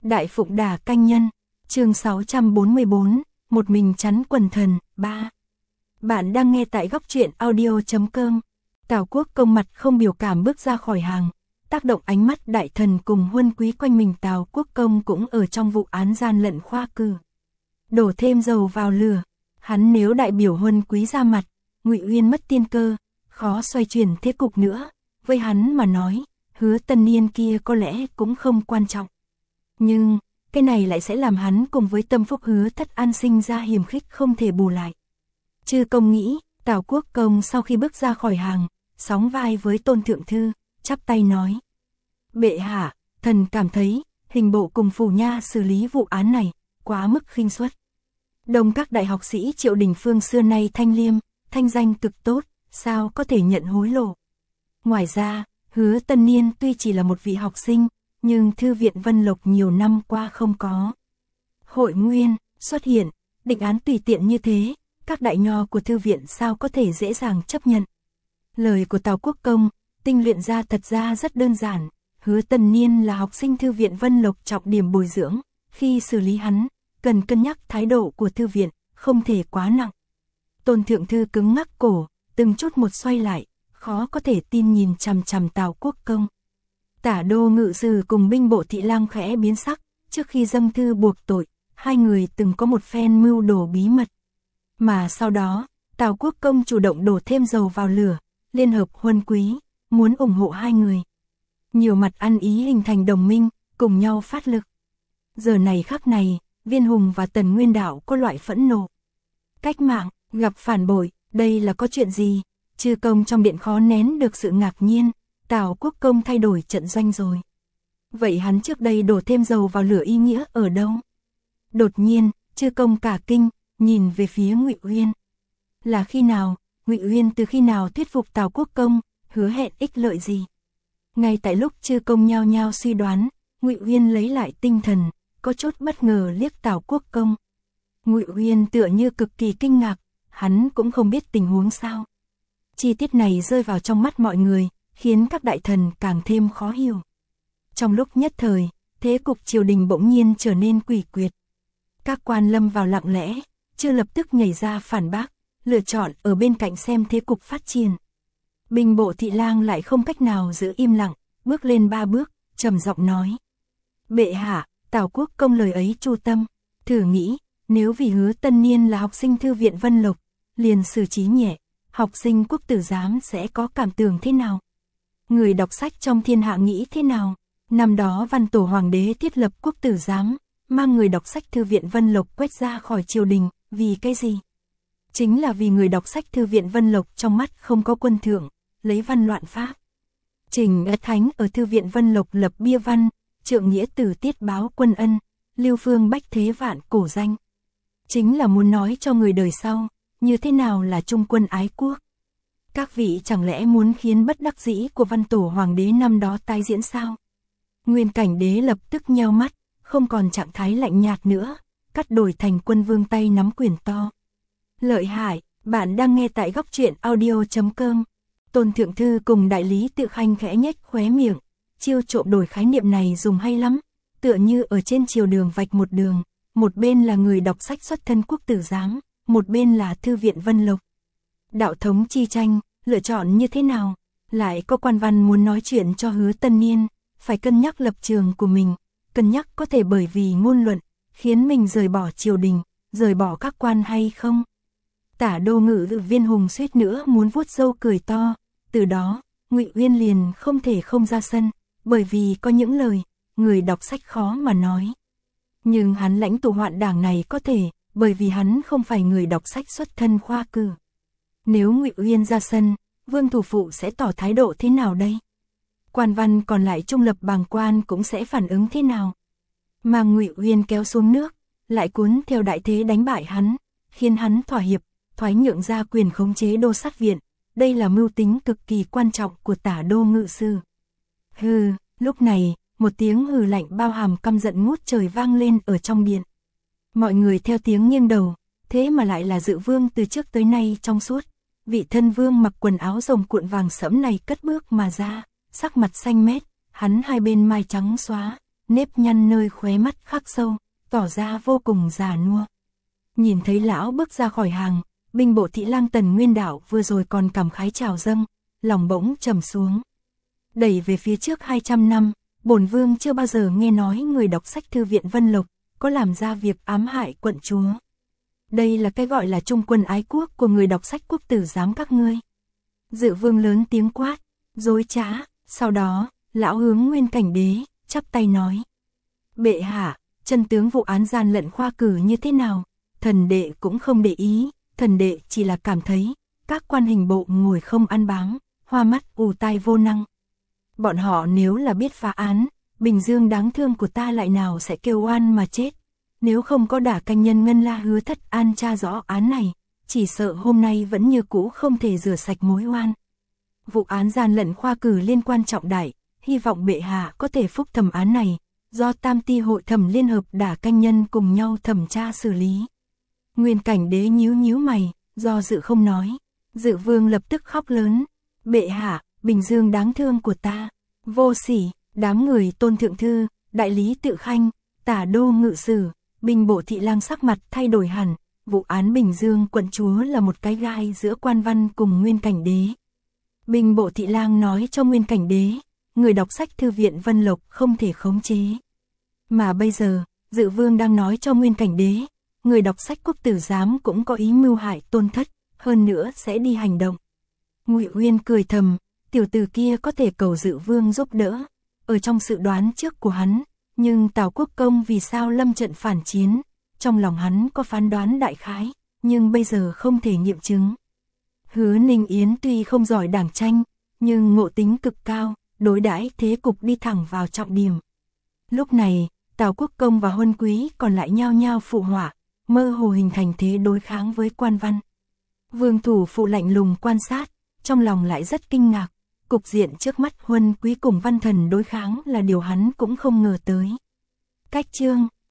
Đại Phụng Đà Canh Nhân, chương 644, một mình chắn quần thần, 3. Bạn đang nghe tại góc truyện audio.com. Tào Quốc Công mặt không biểu cảm bước ra khỏi hàng, tác động ánh mắt đại thần cùng huân quý quanh mình. Tào Quốc Công cũng ở trong vụ án gian lận khoa cử. Đổ thêm dầu vào lửa, hắn nếu đại biểu huân quý ra mặt, Ngụy Uyên mất tiên cơ, khó xoay chuyển thế cục nữa. Với hắn mà nói, Hứa Tân Niên kia có lẽ cũng không quan trọng. Nhưng, cái này lại sẽ làm hắn cùng với tâm phúc Hứa Thất An sinh ra hiềm khích không thể bù lại. Chư công nghĩ, Tào Quốc Công sau khi bước ra khỏi hàng, sóng vai với Tôn Thượng Thư, chắp tay nói. Bệ hạ, thần cảm thấy, hình bộ cùng phủ nha xử lý vụ án này, quá mức khinh suất. Đông các đại học sĩ Triệu Đình Phương xưa nay thanh liêm, thanh danh cực tốt, sao có thể nhận hối lộ. Ngoài ra, Hứa Tân Niên tuy chỉ là một vị học sinh, nhưng Thư viện Vân Lộc nhiều năm qua không có hội nguyên xuất hiện, định án tùy tiện như thế, các đại nho của thư viện sao có thể dễ dàng chấp nhận. Lời của Tào Quốc Công, tinh luyện ra thật ra rất đơn giản. Hứa Tân Niên là học sinh Thư viện Vân Lộc trọng điểm bồi dưỡng, khi xử lý hắn, cần cân nhắc thái độ của thư viện, không thể quá nặng. Tôn Thượng Thư cứng ngắc cổ, từng chút một xoay lại, khó có thể tin nhìn chằm chằm Tào Quốc Công. Tả đô ngự sử cùng binh bộ thị lang khẽ biến sắc, trước khi dâng thư buộc tội, hai người từng có một phen mưu đồ bí mật. Mà sau đó, Tào Quốc Công chủ động đổ thêm dầu vào lửa, liên hợp huân quý, muốn ủng hộ hai người. Nhiều mặt ăn ý hình thành đồng minh, cùng nhau phát lực. Giờ này khắc này, Viên Hùng và Tần Nguyên Đạo có loại phẫn nộ. Cách mạng, gặp phản bội, đây là có chuyện gì? Chư công trong điện khó nén được sự ngạc nhiên, Tào Quốc Công thay đổi trận doanh rồi. Vậy hắn trước đây đổ thêm dầu vào lửa ý nghĩa ở đâu? Đột nhiên, chư công cả kinh, nhìn về phía Ngụy Uyên. Là khi nào, Ngụy Uyên từ khi nào thuyết phục Tào Quốc Công, hứa hẹn ích lợi gì? Ngay tại lúc chư công nhao nhao suy đoán, Ngụy Uyên lấy lại tinh thần, có chút bất ngờ liếc Tào Quốc Công. Ngụy Uyên tựa như cực kỳ kinh ngạc, hắn cũng không biết tình huống sao. Chi tiết này rơi vào trong mắt mọi người, khiến các đại thần càng thêm khó hiểu. Trong lúc nhất thời, thế cục triều đình bỗng nhiên trở nên quỷ quyệt. Các quan lâm vào lặng lẽ, chưa lập tức nhảy ra phản bác, lựa chọn ở bên cạnh xem thế cục phát triển. Binh bộ thị lang lại không cách nào giữ im lặng, bước lên 3 bước, trầm giọng nói. Bệ hạ, Tào Quốc Công lời ấy chu tâm, thử nghĩ, nếu vì Hứa Tân Niên là học sinh Thư viện Vân Lộc, liền xử trí nhẹ, học sinh quốc tử giám sẽ có cảm tưởng thế nào? Người đọc sách trong thiên hạ nghĩ thế nào? Năm đó Văn Tổ Hoàng đế thiết lập quốc tử giám, mang người đọc sách Thư viện Vân Lộc quét ra khỏi triều đình, vì cái gì? Chính là vì người đọc sách Thư viện Vân Lộc trong mắt không có quân thượng, lấy văn loạn pháp. Trình Ất Thánh ở Thư viện Vân Lộc lập bia văn, trượng nghĩa tử tiết báo quân ân, lưu phương bách thế vạn cổ danh. Chính là muốn nói cho người đời sau, như thế nào là trung quân ái quốc. Các vị chẳng lẽ muốn khiến bất đắc dĩ của Văn Tổ Hoàng đế năm đó tái diễn sao? Nguyên Cảnh đế lập tức nheo mắt, không còn trạng thái lạnh nhạt nữa, cắt đổi thành Quân Vương tay nắm quyền to. Lợi hại, bạn đang nghe tại góc truyện audio.com. Tôn Thượng Thư cùng đại lý Tự Khanh khẽ nhếch khóe miệng, chiêu trộm đổi khái niệm này dùng hay lắm, tựa như ở trên triều đường vạch một đường, một bên là người đọc sách xuất thân quốc tử giám, một bên là Thư viện Vân Lộc. Đạo thống chi tranh, lựa chọn như thế nào? Lại có quan văn muốn nói chuyện cho Hứa Tân Niên, phải cân nhắc lập trường của mình, cân nhắc có thể bởi vì ngôn luận, khiến mình rời bỏ triều đình, rời bỏ các quan hay không? Tả đô ngự Viên Hùng suýt nữa muốn vuốt râu cười to, từ đó, Ngụy Uyên liền không thể không ra sân, bởi vì có những lời, người đọc sách khó mà nói. Nhưng hắn lãnh tụ hoạn đảng này có thể, bởi vì hắn không phải người đọc sách xuất thân khoa cử. Nếu Ngụy Uyên ra sân, Vương Thủ Phụ sẽ tỏ thái độ thế nào đây? Quan văn còn lại trung lập bàng quan cũng sẽ phản ứng thế nào? Mà Ngụy Uyên kéo xuống nước, lại cuốn theo đại thế đánh bại hắn, khiến hắn thỏa hiệp, thoái nhượng ra quyền khống chế đô sát viện. Đây là mưu tính cực kỳ quan trọng của Tả đô ngự sử. Hừ, lúc này, một tiếng hừ lạnh bao hàm căm giận ngút trời vang lên ở trong điện. Mọi người theo tiếng nghiêng đầu, thế mà lại là Dự Vương từ trước tới nay trong suốt. Vị thân vương mặc quần áo rồng cuộn vàng sẫm này cất bước mà ra, sắc mặt xanh mét, hắn hai bên mai trắng xóa, nếp nhăn nơi khóe mắt khắc sâu, tỏ ra vô cùng già nua. Nhìn thấy lão bước ra khỏi hàng, binh bộ thị lang Tần Nguyên Đạo vừa rồi còn cảm khái chào dâng, lòng bỗng trầm xuống. Đẩy về phía trước 200 năm, bổn vương chưa bao giờ nghe nói người đọc sách thư viện Vân Lộc có làm ra việc ám hại quận chúa. Đây là cái gọi là trung quân ái quốc của người đọc sách quốc tử giám các ngươi. Dự vương lớn tiếng quát, dối trá, sau đó, lão hướng Nguyên Cảnh Đế, chắp tay nói. Bệ hạ, chân tướng vụ án gian lận khoa cử như thế nào, thần đệ cũng không để ý, thần đệ chỉ là cảm thấy, các quan hình bộ ngồi không ăn bám, hoa mắt ù tai vô năng. Bọn họ nếu là biết phá án, Bình Dương đáng thương của ta lại nào sẽ kêu oan mà chết. Nếu không có Đả Canh Nhân Ngân La Hứa Thất An tra rõ án này, chỉ sợ hôm nay vẫn như cũ không thể rửa sạch mối oan. Vụ án gian lận khoa cử liên quan trọng đại, hy vọng bệ hạ có thể phúc thẩm án này, do Tam Ti hội thẩm liên hợp Đả Canh Nhân cùng nhau thẩm tra xử lý. Nguyên Cảnh Đế nhíu nhíu mày, do dự không nói. Dự vương lập tức khóc lớn. Bệ hạ, Bình Dương đáng thương của ta. Vô sỉ, đám người Tôn Thượng Thư, đại lý Tự Khanh, Tả Đô Ngự Sử, binh bộ thị lang sắc mặt thay đổi hẳn. Vụ án Bình Dương quận chúa là một cái gai giữa quan văn cùng Nguyên Cảnh Đế. Binh bộ thị lang nói cho Nguyên Cảnh Đế, người đọc sách thư viện Vân Lộc không thể khống chế. Mà bây giờ, Dự vương đang nói cho Nguyên Cảnh Đế, người đọc sách quốc tử giám cũng có ý mưu hại Tôn thất, hơn nữa sẽ đi hành động. Ngụy Uyên cười thầm, tiểu tử kia có thể cầu Dự vương giúp đỡ, ở trong sự đoán trước của hắn, nhưng Tào Quốc Công vì sao lâm trận phản chiến, trong lòng hắn có phán đoán đại khái, nhưng bây giờ không thể nghiệm chứng. Hứa Ninh Yến tuy không giỏi đảng tranh, nhưng ngộ tính cực cao, đối đãi thế cục đi thẳng vào trọng điểm. Lúc này, Tào Quốc Công và Huân Quý còn lại nhao nhao phụ họa, mơ hồ hình thành thế đối kháng với quan văn. Vương thủ phụ lạnh lùng quan sát, trong lòng lại rất kinh ngạc, cục diện trước mắt Huân Quý cùng Văn Thần đối kháng là điều hắn cũng không ngờ tới. Cách chương